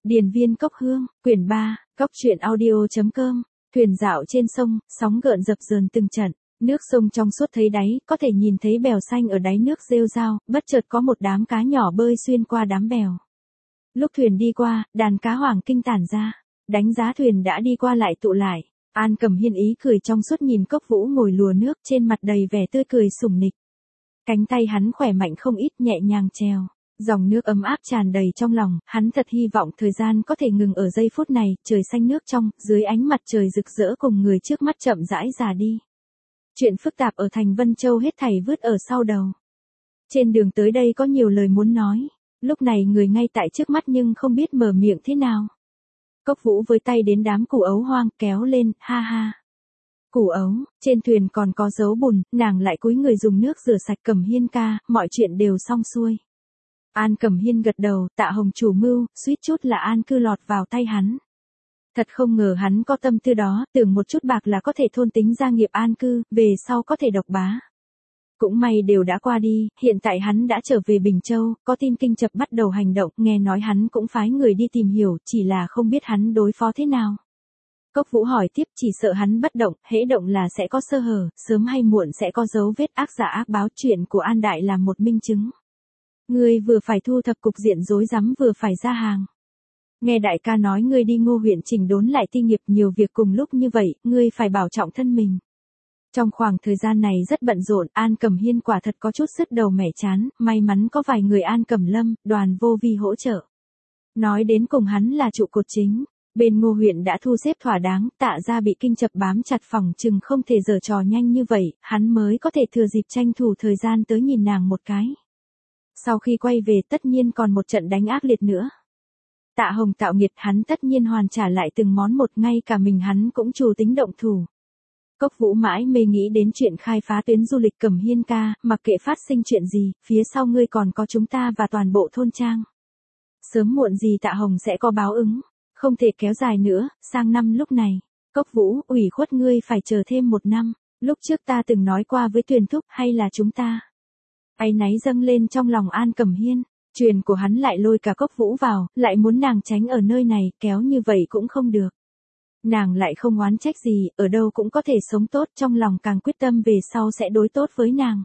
Điền viên cốc hương, quyển 3, cốc truyện audio.com, thuyền dạo trên sông, sóng gợn dập dờn từng trận, nước sông trong suốt thấy đáy, có thể nhìn thấy bèo xanh ở đáy nước rêu rao, bất chợt có một đám cá nhỏ bơi xuyên qua đám bèo. Lúc thuyền đi qua, đàn cá hoàng kinh tản ra, đánh giá thuyền đã đi qua lại tụ lại. An Cẩm Hiên ý cười trong suốt nhìn Cốc Vũ ngồi lùa nước, trên mặt đầy vẻ tươi cười sủng nịch. Cánh tay hắn khỏe mạnh không ít, nhẹ nhàng trèo. Dòng nước ấm áp tràn đầy trong lòng, hắn thật hy vọng thời gian có thể ngừng ở giây phút này, trời xanh nước trong, dưới ánh mặt trời rực rỡ cùng người trước mắt chậm rãi già đi. Chuyện phức tạp ở thành Vân Châu hết thảy vứt ở sau đầu. Trên đường tới đây có nhiều lời muốn nói, lúc này người ngay tại trước mắt nhưng không biết mở miệng thế nào. Cốc Vũ với tay đến đám củ ấu hoang, kéo lên, ha ha. Củ ấu, trên thuyền còn có dấu bùn, nàng lại cúi người dùng nước rửa sạch. Cẩm Hiên ca, mọi chuyện đều xong xuôi. An Cẩm Hiên gật đầu, Tạ Hồng chủ mưu, suýt chút là An Cư lọt vào tay hắn. Thật không ngờ hắn có tâm tư đó, tưởng một chút bạc là có thể thôn tính gia nghiệp An Cư, về sau có thể độc bá. Cũng may đều đã qua đi, hiện tại hắn đã trở về Bình Châu, có tin Kinh Chập bắt đầu hành động, nghe nói hắn cũng phái người đi tìm hiểu, chỉ là không biết hắn đối phó thế nào. Cốc Vũ hỏi tiếp, chỉ sợ hắn bất động, hễ động là sẽ có sơ hở, sớm hay muộn sẽ có dấu vết ác giả ác báo. Chuyện của An Đại là một minh chứng. Ngươi vừa phải thu thập cục diện rối rắm vừa phải ra hàng. Nghe đại ca nói ngươi đi Ngô huyện chỉnh đốn lại ti nghiệp, nhiều việc cùng lúc như vậy, ngươi phải bảo trọng thân mình. Trong khoảng thời gian này rất bận rộn, An Cẩm Hiên quả thật có chút sứt đầu mẻ chán, may mắn có vài người An Cẩm Lâm, Đoàn Vô Vi hỗ trợ. Nói đến cùng hắn là trụ cột chính. Bên Ngô huyện đã thu xếp thỏa đáng, Tạ gia bị Kinh Chập bám chặt, phòng chừng không thể giở trò nhanh như vậy, hắn mới có thể thừa dịp tranh thủ thời gian tới nhìn nàng một cái. Sau khi quay về tất nhiên còn một trận đánh ác liệt nữa. Tạ Hồng tạo nghiệt, hắn tất nhiên hoàn trả lại từng món một, ngay cả mình hắn cũng chủ tính động thủ. Cốc Vũ mãi mê nghĩ đến chuyện khai phá tuyến du lịch. Cẩm Hiên ca, mặc kệ phát sinh chuyện gì, phía sau ngươi còn có chúng ta và toàn bộ thôn trang. Sớm muộn gì Tạ Hồng sẽ có báo ứng, không thể kéo dài nữa, sang năm lúc này. Cốc Vũ, ủy khuất ngươi phải chờ thêm 1 năm, lúc trước ta từng nói qua với Tuyền thúc, hay là chúng ta. Áy náy dâng lên trong lòng An Cẩm Hiên, truyền của hắn lại lôi cả Cốc Vũ vào, lại muốn nàng tránh ở nơi này, kéo như vậy cũng không được. Nàng lại không oán trách gì, ở đâu cũng có thể sống tốt, trong lòng càng quyết tâm về sau sẽ đối tốt với nàng.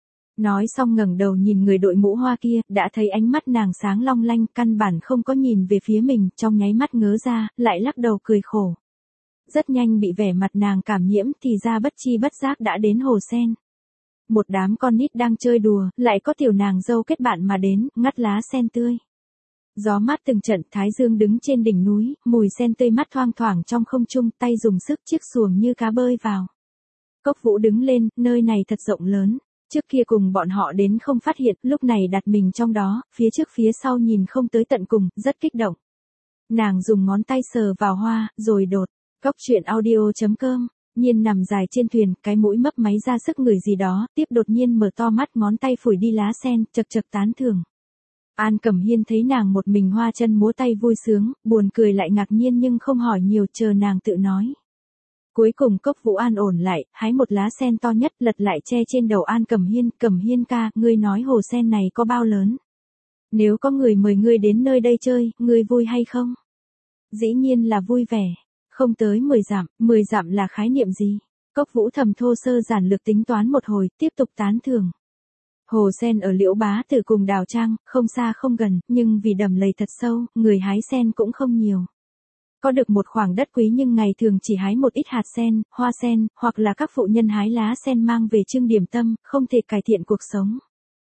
Nói xong ngẩng đầu nhìn người đội mũ hoa kia, đã thấy ánh mắt nàng sáng long lanh, căn bản không có nhìn về phía mình, trong nháy mắt ngớ ra, lại lắc đầu cười khổ. Rất nhanh bị vẻ mặt nàng cảm nhiễm, thì ra bất chi bất giác đã đến hồ sen. Một đám con nít đang chơi đùa, lại có tiểu nàng dâu kết bạn mà đến, ngắt lá sen tươi. Gió mát từng trận, thái dương đứng trên đỉnh núi, mùi sen tươi mát thoang thoảng trong không trung, tay dùng sức chiếc xuồng như cá bơi vào. Cốc Vũ đứng lên, nơi này thật rộng lớn. Trước kia cùng bọn họ đến không phát hiện, lúc này đặt mình trong đó, phía trước phía sau nhìn không tới tận cùng, rất kích động. Nàng dùng ngón tay sờ vào hoa, rồi đột. Cốc truyện audio.com. Nhiên nằm dài trên thuyền, cái mũi mấp máy ra sức ngửi gì đó, tiếp đột nhiên mở to mắt, ngón tay phủi đi lá sen, chật chật tán thưởng. An Cẩm Hiên thấy nàng một mình hoa chân múa tay vui sướng, buồn cười lại ngạc nhiên nhưng không hỏi nhiều, chờ nàng tự nói. Cuối cùng Cốc Vũ an ổn lại, hái một lá sen to nhất, lật lại che trên đầu An Cẩm Hiên. Cẩm Hiên ca, ngươi nói hồ sen này có bao lớn? Nếu có người mời ngươi đến nơi đây chơi, ngươi vui hay không? Dĩ nhiên là vui vẻ. Không tới 10 dặm là khái niệm gì? Cốc Vũ thầm thô sơ giản lược tính toán một hồi, tiếp tục tán thưởng. Hồ sen ở Liễu Bá Tử cùng Đào Trang, không xa không gần, nhưng vì đầm lầy thật sâu, người hái sen cũng không nhiều. Có được một khoảng đất quý nhưng ngày thường chỉ hái một ít hạt sen, hoa sen, hoặc là các phụ nhân hái lá sen mang về trưng điểm tâm, không thể cải thiện cuộc sống.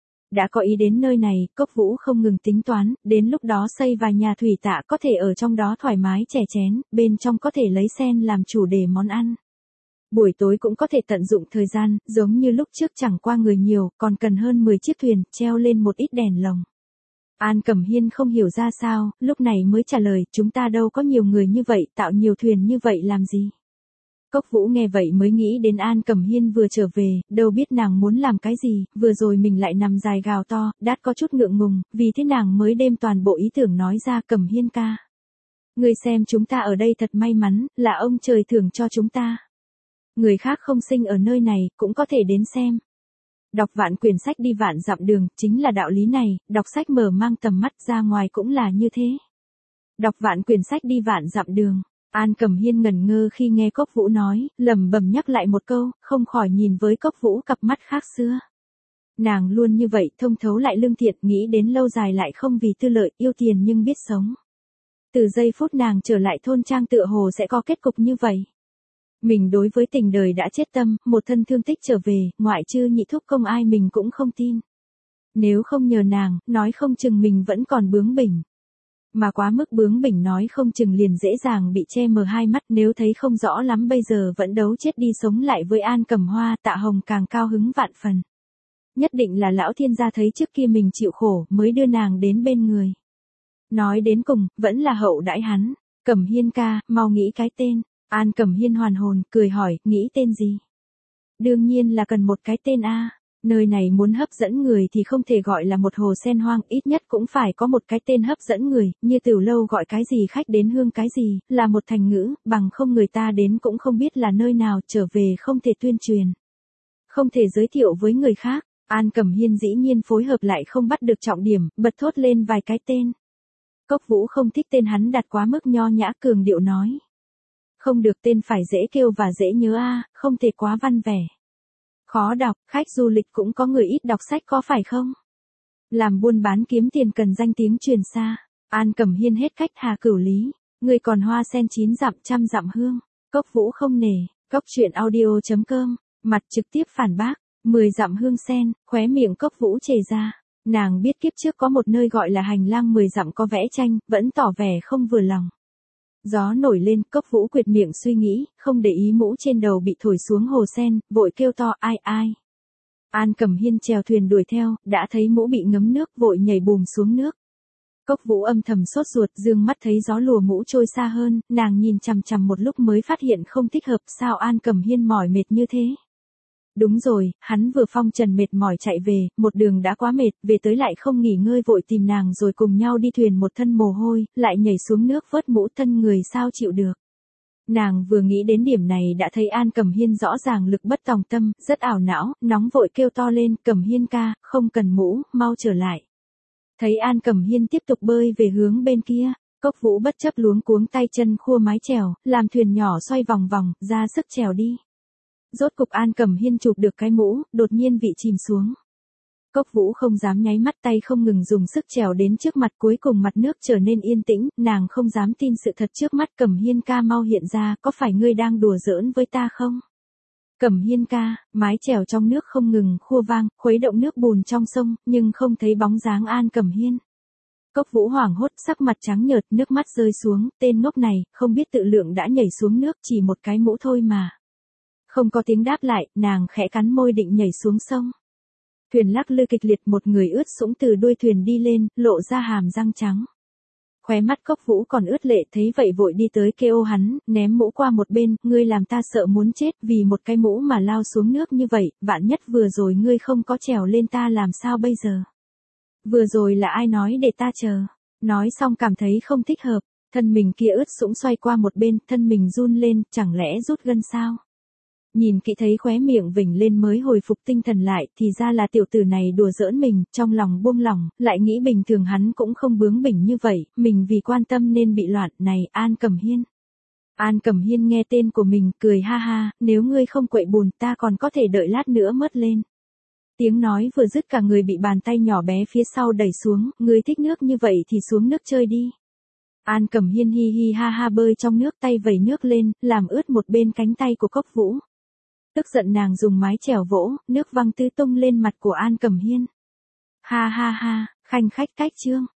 Đã có ý đến nơi này, Cốc Vũ không ngừng tính toán, đến lúc đó xây vài nhà thủy tạ có thể ở trong đó thoải mái chè chén, bên trong có thể lấy sen làm chủ đề món ăn. Buổi tối cũng có thể tận dụng thời gian, giống như lúc trước chẳng qua người nhiều, còn cần hơn 10 chiếc thuyền, treo lên một ít đèn lồng. An Cẩm Hiên không hiểu ra sao, lúc này mới trả lời, chúng ta đâu có nhiều người như vậy, tạo nhiều thuyền như vậy làm gì. Cốc Vũ nghe vậy mới nghĩ đến An Cẩm Hiên vừa trở về, đâu biết nàng muốn làm cái gì, vừa rồi mình lại nằm dài gào to, đát có chút ngượng ngùng, vì thế nàng mới đem toàn bộ ý tưởng nói ra. Cẩm Hiên ca, ngươi xem chúng ta ở đây thật may mắn, là ông trời thưởng cho chúng ta. Người khác không sinh ở nơi này, cũng có thể đến xem. Đọc vạn quyển sách đi vạn dặm đường, chính là đạo lý này, đọc sách mở mang tầm mắt, ra ngoài cũng là như thế. Đọc vạn quyển sách đi vạn dặm đường. An Cẩm Hiên ngẩn ngơ khi nghe Cốc Vũ nói, lẩm bẩm nhắc lại một câu, không khỏi nhìn với Cốc Vũ cặp mắt khác xưa. Nàng luôn như vậy, thông thấu lại lương thiện, nghĩ đến lâu dài lại không vì tư lợi, yêu tiền nhưng biết sống. Từ giây phút nàng trở lại thôn trang tựa hồ sẽ có kết cục như vậy. Mình đối với tình đời đã chết tâm, một thân thương tích trở về, ngoại trừ nhị thúc công ai mình cũng không tin. Nếu không nhờ nàng, nói không chừng mình vẫn còn bướng bỉnh. Mà quá mức bướng bỉnh nói không chừng liền dễ dàng bị che mờ hai mắt, nếu thấy không rõ lắm bây giờ vẫn đấu chết đi sống lại với An Cẩm Hoa. Tạ Hồng càng cao hứng vạn phần. Nhất định là lão thiên gia thấy trước kia mình chịu khổ mới đưa nàng đến bên người. Nói đến cùng, vẫn là hậu đãi hắn. Cẩm Hiên ca, mau nghĩ cái tên. An Cẩm Hiên hoàn hồn, cười hỏi, nghĩ tên gì? Đương nhiên là cần một cái tên a. Nơi này muốn hấp dẫn người thì không thể gọi là một hồ sen hoang, ít nhất cũng phải có một cái tên hấp dẫn người, như Tiểu Lâu gọi cái gì khách đến hương cái gì, là một thành ngữ, bằng không người ta đến cũng không biết là nơi nào, trở về không thể tuyên truyền. Không thể giới thiệu với người khác. An Cẩm Hiên dĩ nhiên phối hợp lại không bắt được trọng điểm, bật thốt lên vài cái tên. Cốc Vũ không thích tên hắn đặt quá mức nho nhã, cường điệu nói. Không được, tên phải dễ kêu và dễ nhớ a, không thể quá văn vẻ. Khó đọc, khách du lịch cũng có người ít đọc sách có phải không? Làm buôn bán kiếm tiền cần danh tiếng truyền xa. An Cẩm Hiên hết cách Hà Cửu Lý. Người còn hoa sen 9 dặm trăm dặm hương. Cốc Vũ không nể. Cốc truyện audio.com. Mặt trực tiếp phản bác. 10 dặm hương sen, khóe miệng Cốc Vũ chề ra. Nàng biết kiếp trước có một nơi gọi là hành lang 10 dặm có vẽ tranh, vẫn tỏ vẻ không vừa lòng. Gió nổi lên, Cốc Vũ quệt miệng suy nghĩ, không để ý mũ trên đầu bị thổi xuống hồ sen, vội kêu to ai ai. An Cẩm Hiên chèo thuyền đuổi theo, đã thấy mũ bị ngấm nước, vội nhảy bùm xuống nước. Cốc Vũ âm thầm sốt ruột, dương mắt thấy gió lùa mũ trôi xa hơn, nàng nhìn chằm chằm một lúc mới phát hiện không thích hợp, sao An Cẩm Hiên mỏi mệt như thế. Đúng rồi, hắn vừa phong trần mệt mỏi chạy về, một đường đã quá mệt, về tới lại không nghỉ ngơi vội tìm nàng rồi cùng nhau đi thuyền một thân mồ hôi, lại nhảy xuống nước vớt mũ, thân người sao chịu được. Nàng vừa nghĩ đến điểm này đã thấy An Cẩm Hiên rõ ràng lực bất tòng tâm, rất ảo não, nóng vội kêu to lên, Cẩm Hiên ca, không cần mũ, mau trở lại. Thấy An Cẩm Hiên tiếp tục bơi về hướng bên kia, Cốc Vũ bất chấp luống cuống tay chân khua mái chèo, làm thuyền nhỏ xoay vòng vòng, ra sức chèo đi. Rốt cục An Cẩm Hiên chụp được cái mũ, đột nhiên vị chìm xuống. Cốc Vũ không dám nháy mắt, tay không ngừng dùng sức trèo đến trước mặt, cuối cùng mặt nước trở nên yên tĩnh, nàng không dám tin sự thật trước mắt. Cẩm Hiên ca mau hiện ra, có phải ngươi đang đùa giỡn với ta không? Cẩm Hiên ca, mái chèo trong nước không ngừng khua vang, khuấy động nước bùn trong sông, nhưng không thấy bóng dáng An Cẩm Hiên. Cốc Vũ hoảng hốt, sắc mặt trắng nhợt, nước mắt rơi xuống, tên ngốc này, không biết tự lượng đã nhảy xuống nước, chỉ một cái mũ thôi mà. Không có tiếng đáp lại, nàng khẽ cắn môi định nhảy xuống sông. Thuyền lắc lư kịch liệt, một người ướt sũng từ đuôi thuyền đi lên, lộ ra hàm răng trắng. Khóe mắt Cốc Vũ còn ướt lệ, thấy vậy vội đi tới kêu hắn, ném mũ qua một bên, ngươi làm ta sợ muốn chết, vì một cái mũ mà lao xuống nước như vậy, vạn nhất vừa rồi ngươi không có trèo lên ta làm sao bây giờ? Vừa rồi là ai nói để ta chờ? Nói xong cảm thấy không thích hợp, thân mình kia ướt sũng xoay qua một bên, thân mình run lên, chẳng lẽ rút gân sao? Nhìn kỹ thấy khóe miệng vểnh lên mới hồi phục tinh thần lại, thì ra là tiểu tử này đùa giỡn mình, trong lòng buông lỏng, lại nghĩ bình thường hắn cũng không bướng bỉnh như vậy, mình vì quan tâm nên bị loạn, này, An Cẩm Hiên. An Cẩm Hiên nghe tên của mình, cười ha ha, nếu ngươi không quậy bùn, ta còn có thể đợi lát nữa mớt lên. Tiếng nói vừa dứt cả người bị bàn tay nhỏ bé phía sau đẩy xuống, ngươi thích nước như vậy thì xuống nước chơi đi. An Cẩm Hiên hi hi ha ha bơi trong nước, tay vẩy nước lên, làm ướt một bên cánh tay của Cốc Vũ. Tức giận nàng dùng mái chèo vỗ, nước văng tứ tung lên mặt của An Cẩm Hiên. Ha ha ha, khanh khách cách trương.